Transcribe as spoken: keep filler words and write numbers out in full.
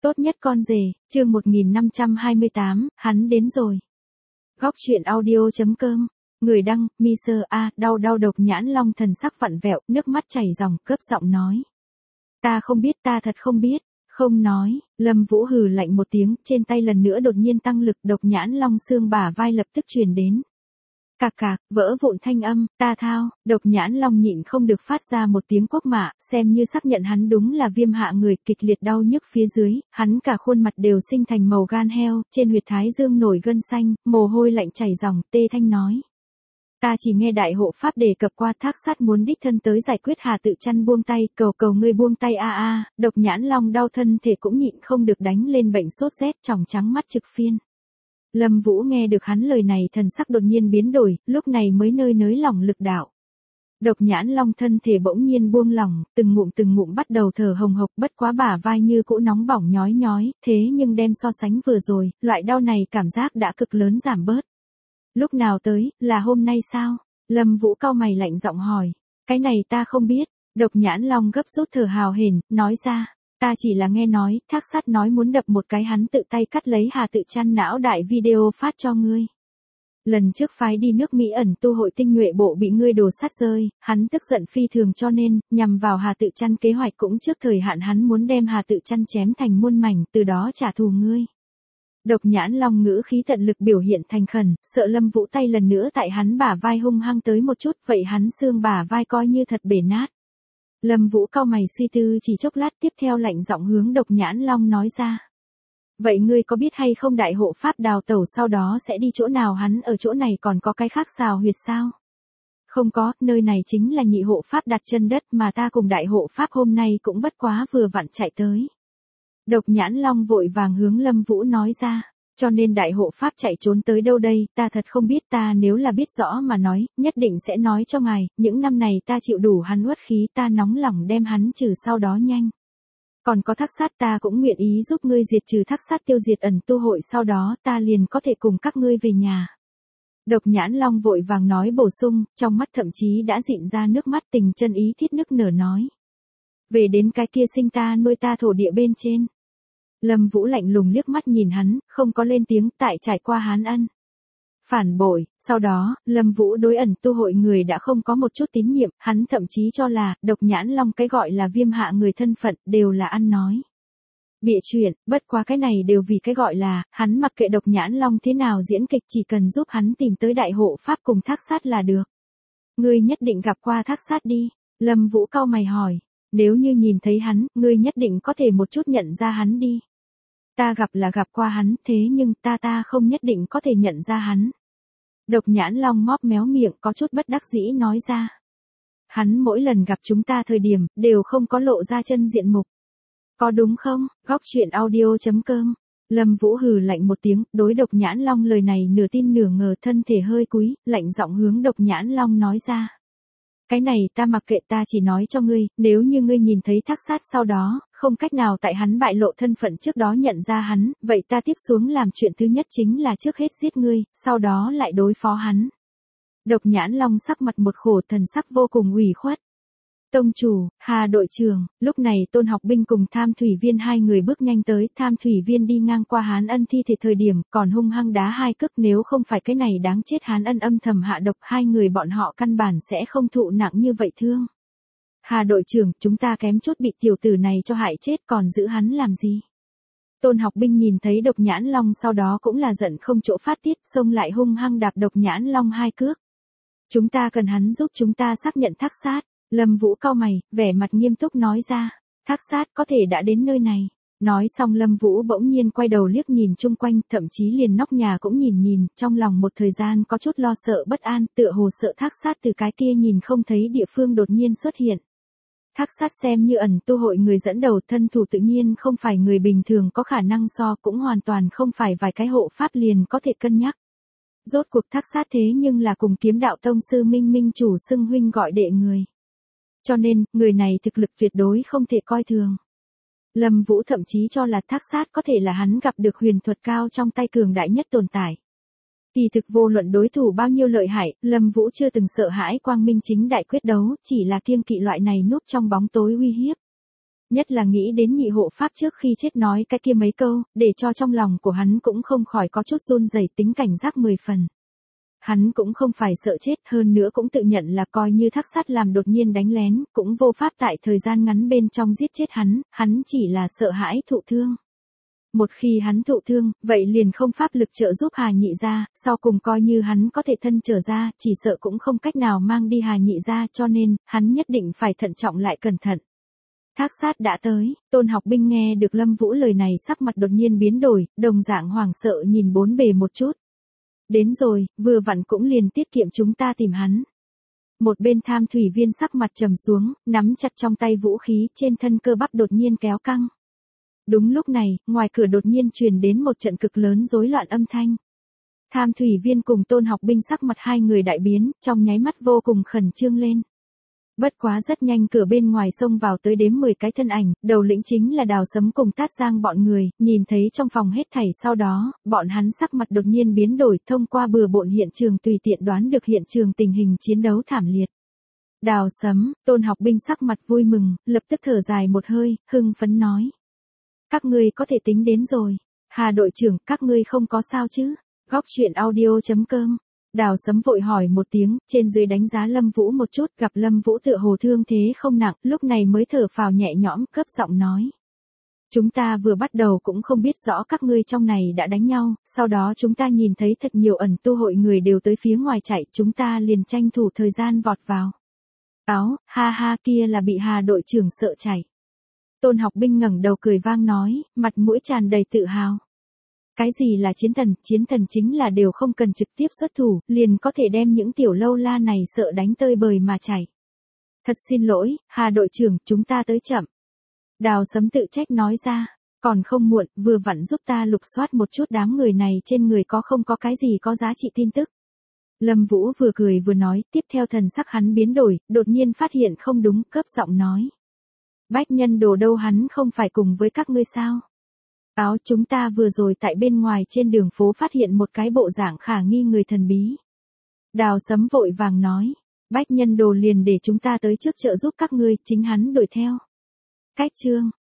Tốt nhất con rể, chương một nghìn năm trăm hai mươi tám, hắn đến rồi. Góc truyện audio chấm com, người đăng, Mister A, đau đau Độc Nhãn Long thần sắc vặn vẹo, nước mắt chảy ròng, gấp giọng nói. Ta không biết, ta thật không biết, không nói, Lâm Vũ hừ lạnh một tiếng, trên tay lần nữa đột nhiên tăng lực, Độc Nhãn Long xương bả vai lập tức truyền đến. Cạc cạc, vỡ vụn thanh âm, ta thao, Độc Nhãn Long nhịn không được phát ra một tiếng quốc mạ, xem như xác nhận hắn đúng là viêm hạ người, kịch liệt đau nhức phía dưới, hắn cả khuôn mặt đều sinh thành màu gan heo, trên huyệt thái dương nổi gân xanh, mồ hôi lạnh chảy ròng, tê thanh nói. Ta chỉ nghe đại hộ pháp đề cập qua Thác Sát muốn đích thân tới giải quyết Hà Tự Chăn buông tay, cầu cầu ngươi buông tay a a, Độc Nhãn Long đau thân thể cũng nhịn không được đánh lên bệnh sốt rét, tròng trắng mắt trực phiên. Lâm Vũ nghe được hắn lời này thần sắc đột nhiên biến đổi, lúc này mới nơi nới lỏng lực đạo. Độc Nhãn Long thân thể bỗng nhiên buông lỏng, từng ngụm từng ngụm bắt đầu thở hồng hộc, bất quá bả vai như cũ nóng bỏng nhói nhói, thế nhưng đem so sánh vừa rồi, loại đau này cảm giác đã cực lớn giảm bớt. Lúc nào tới, là hôm nay sao? Lâm Vũ cau mày lạnh giọng hỏi. Cái này ta không biết, Độc Nhãn Long gấp rút thở hào hển, nói ra. Ta chỉ là nghe nói, Thác Sát nói muốn đập một cái hắn tự tay cắt lấy Hà Tự Chăn não đại video phát cho ngươi. Lần trước phái đi nước Mỹ ẩn tu hội tinh nhuệ bộ bị ngươi đồ sát rơi, hắn tức giận phi thường cho nên, nhằm vào Hà Tự Chăn kế hoạch cũng trước thời hạn hắn muốn đem Hà Tự Chăn chém thành muôn mảnh, từ đó trả thù ngươi. Độc Nhãn Long ngữ khí tận lực biểu hiện thành khẩn, sợ Lâm Vũ tay lần nữa tại hắn bả vai hung hăng tới một chút, vậy hắn xương bả vai coi như thật bể nát. Lâm Vũ cau mày suy tư chỉ chốc lát, tiếp theo lạnh giọng hướng Độc Nhãn Long nói ra. Vậy ngươi có biết hay không đại hộ pháp đào tẩu sau đó sẽ đi chỗ nào, hắn ở chỗ này còn có cái khác xào huyệt sao? Không có, nơi này chính là nhị hộ pháp đặt chân đất mà ta cùng đại hộ pháp hôm nay cũng bất quá vừa vặn chạy tới. Độc Nhãn Long vội vàng hướng Lâm Vũ nói ra. Cho nên đại hộ pháp chạy trốn tới đâu đây, ta thật không biết, ta nếu là biết rõ mà nói, nhất định sẽ nói cho ngài, những năm này ta chịu đủ hắn uất khí, ta nóng lòng đem hắn trừ sau đó nhanh. Còn có Thác Sát, ta cũng nguyện ý giúp ngươi diệt trừ Thác Sát, tiêu diệt ẩn tu hội, sau đó ta liền có thể cùng các ngươi về nhà. Độc Nhãn Long vội vàng nói bổ sung, trong mắt thậm chí đã dịn ra nước mắt, tình chân ý thiết nức nở nói. Về đến cái kia sinh ta nuôi ta thổ địa bên trên. Lâm Vũ lạnh lùng liếc mắt nhìn hắn, không có lên tiếng, tại trải qua hắn ăn. Phản bội, sau đó, Lâm Vũ đối ẩn tu hội người đã không có một chút tín nhiệm, hắn thậm chí cho là, Độc Nhãn Long cái gọi là viêm hạ người thân phận, đều là ăn nói. Bịa chuyện, bất quá cái này đều vì cái gọi là, hắn mặc kệ Độc Nhãn Long thế nào diễn kịch, chỉ cần giúp hắn tìm tới đại hộ pháp cùng Thác Sát là được. Ngươi nhất định gặp qua Thác Sát đi, Lâm Vũ cau mày hỏi, nếu như nhìn thấy hắn, ngươi nhất định có thể một chút nhận ra hắn đi. Ta gặp là gặp qua hắn, thế nhưng ta ta không nhất định có thể nhận ra hắn. Độc Nhãn Long móp méo miệng có chút bất đắc dĩ nói ra. Hắn mỗi lần gặp chúng ta thời điểm, đều không có lộ ra chân diện mục. Có đúng không? Góc truyện audio chấm com. Lâm Vũ hừ lạnh một tiếng, đối Độc Nhãn Long lời này nửa tin nửa ngờ, thân thể hơi cúi, lạnh giọng hướng Độc Nhãn Long nói ra. Cái này ta mặc kệ, ta chỉ nói cho ngươi, nếu như ngươi nhìn thấy Thác Sát sau đó, không cách nào tại hắn bại lộ thân phận trước đó nhận ra hắn, vậy ta tiếp xuống làm chuyện thứ nhất chính là trước hết giết ngươi, sau đó lại đối phó hắn. Độc Nhãn Long sắc mặt một khổ, thần sắc vô cùng ủy khuất. Tông chủ, Hà đội trưởng, lúc này Tôn Học Binh cùng Tham Thủy Viên hai người bước nhanh tới, Tham Thủy Viên đi ngang qua Hán Ân thi thể thời điểm, còn hung hăng đá hai cước, nếu không phải cái này đáng chết Hán Ân âm thầm hạ độc, hai người bọn họ căn bản sẽ không thụ nặng như vậy thương. Hà đội trưởng, chúng ta kém chút bị tiểu tử này cho hại chết, còn giữ hắn làm gì? Tôn Học Binh nhìn thấy Độc Nhãn Long sau đó cũng là giận không chỗ phát tiết, xông lại hung hăng đạp Độc Nhãn Long hai cước. Chúng ta cần hắn giúp chúng ta xác nhận Thác Sát. Lâm Vũ cau mày, vẻ mặt nghiêm túc nói ra, Thác Sát có thể đã đến nơi này. Nói xong Lâm Vũ bỗng nhiên quay đầu liếc nhìn chung quanh, thậm chí liền nóc nhà cũng nhìn nhìn, trong lòng một thời gian có chút lo sợ bất an, tựa hồ sợ Thác Sát từ cái kia nhìn không thấy địa phương đột nhiên xuất hiện. Thác Sát xem như ẩn tu hội người dẫn đầu, thân thủ tự nhiên không phải người bình thường có khả năng so, cũng hoàn toàn không phải vài cái hộ pháp liền có thể cân nhắc. Rốt cuộc Thác Sát thế nhưng là cùng Kiếm Đạo tông sư Minh Minh chủ xưng huynh gọi đệ người. Cho nên, người này thực lực tuyệt đối không thể coi thường. Lâm Vũ thậm chí cho là Thác Sát có thể là hắn gặp được huyền thuật cao trong tay cường đại nhất tồn tại. Kỳ thực vô luận đối thủ bao nhiêu lợi hại, Lâm Vũ chưa từng sợ hãi quang minh chính đại quyết đấu, chỉ là kiêng kỵ loại này núp trong bóng tối uy hiếp. Nhất là nghĩ đến nhị hộ pháp trước khi chết nói cái kia mấy câu, để cho trong lòng của hắn cũng không khỏi có chút run rẩy, tính cảnh giác mười phần. Hắn cũng không phải sợ chết, hơn nữa cũng tự nhận là coi như Thác Sát làm đột nhiên đánh lén, cũng vô pháp tại thời gian ngắn bên trong giết chết hắn, hắn chỉ là sợ hãi thụ thương. Một khi hắn thụ thương, vậy liền không pháp lực trợ giúp Hà Nhị gia, sau cùng coi như hắn có thể thân trở ra, chỉ sợ cũng không cách nào mang đi Hà Nhị gia, cho nên, hắn nhất định phải thận trọng lại cẩn thận. Thác Sát đã tới, Tôn Học Binh nghe được Lâm Vũ lời này sắc mặt đột nhiên biến đổi, đồng dạng hoảng sợ nhìn bốn bề một chút. Đến rồi, vừa vặn cũng liền tiết kiệm chúng ta tìm hắn. Một bên tham thủy viên sắc mặt trầm xuống, nắm chặt trong tay vũ khí, trên thân cơ bắp đột nhiên kéo căng. Đúng lúc này, ngoài cửa đột nhiên truyền đến một trận cực lớn rối loạn âm thanh. Tham thủy viên cùng Tôn Học Binh sắc mặt hai người đại biến, trong nháy mắt vô cùng khẩn trương lên. Bất quá rất nhanh cửa bên ngoài xông vào tới đếm mười cái thân ảnh, đầu lĩnh chính là Đào Sấm cùng Tát Giang bọn người, nhìn thấy trong phòng hết thảy sau đó, bọn hắn sắc mặt đột nhiên biến đổi, thông qua bừa bộn hiện trường tùy tiện đoán được hiện trường tình hình chiến đấu thảm liệt. Đào Sấm, Tôn Học Binh sắc mặt vui mừng, lập tức thở dài một hơi, hưng phấn nói. Các ngươi có thể tính đến rồi. Hà đội trưởng, các ngươi không có sao chứ? Góc truyện audio chấm com. Đào Sấm vội hỏi một tiếng, trên dưới đánh giá Lâm Vũ một chút, gặp Lâm Vũ tựa hồ thương thế không nặng, lúc này mới thở phào nhẹ nhõm, cấp giọng nói. Chúng ta vừa bắt đầu cũng không biết rõ các ngươi trong này đã đánh nhau, sau đó chúng ta nhìn thấy thật nhiều ẩn tu hội người đều tới phía ngoài chạy, chúng ta liền tranh thủ thời gian vọt vào. Áo, ha ha, kia là bị Hà đội trưởng sợ chạy. Tôn Học Binh ngẩng đầu cười vang nói, mặt mũi tràn đầy tự hào. Cái gì là chiến thần, chiến thần chính là đều không cần trực tiếp xuất thủ, liền có thể đem những tiểu lâu la này sợ đánh tơi bời mà chảy. Thật xin lỗi, Hà đội trưởng, chúng ta tới chậm. Đào Sấm tự trách nói ra, còn không muộn, vừa vặn giúp ta lục soát một chút đám người này trên người có không có cái gì có giá trị tin tức. Lâm Vũ vừa cười vừa nói, tiếp theo thần sắc hắn biến đổi, đột nhiên phát hiện không đúng, cấp giọng nói. Bách Nhân Đồ đâu, hắn không phải cùng với các ngươi sao? Áo, chúng ta vừa rồi tại bên ngoài trên đường phố phát hiện một cái bộ dạng khả nghi người thần bí. Đào Sấm vội vàng nói, Bách Nhân Đồ liền để chúng ta tới trước trợ giúp các ngươi, chính hắn đuổi theo. Cách chương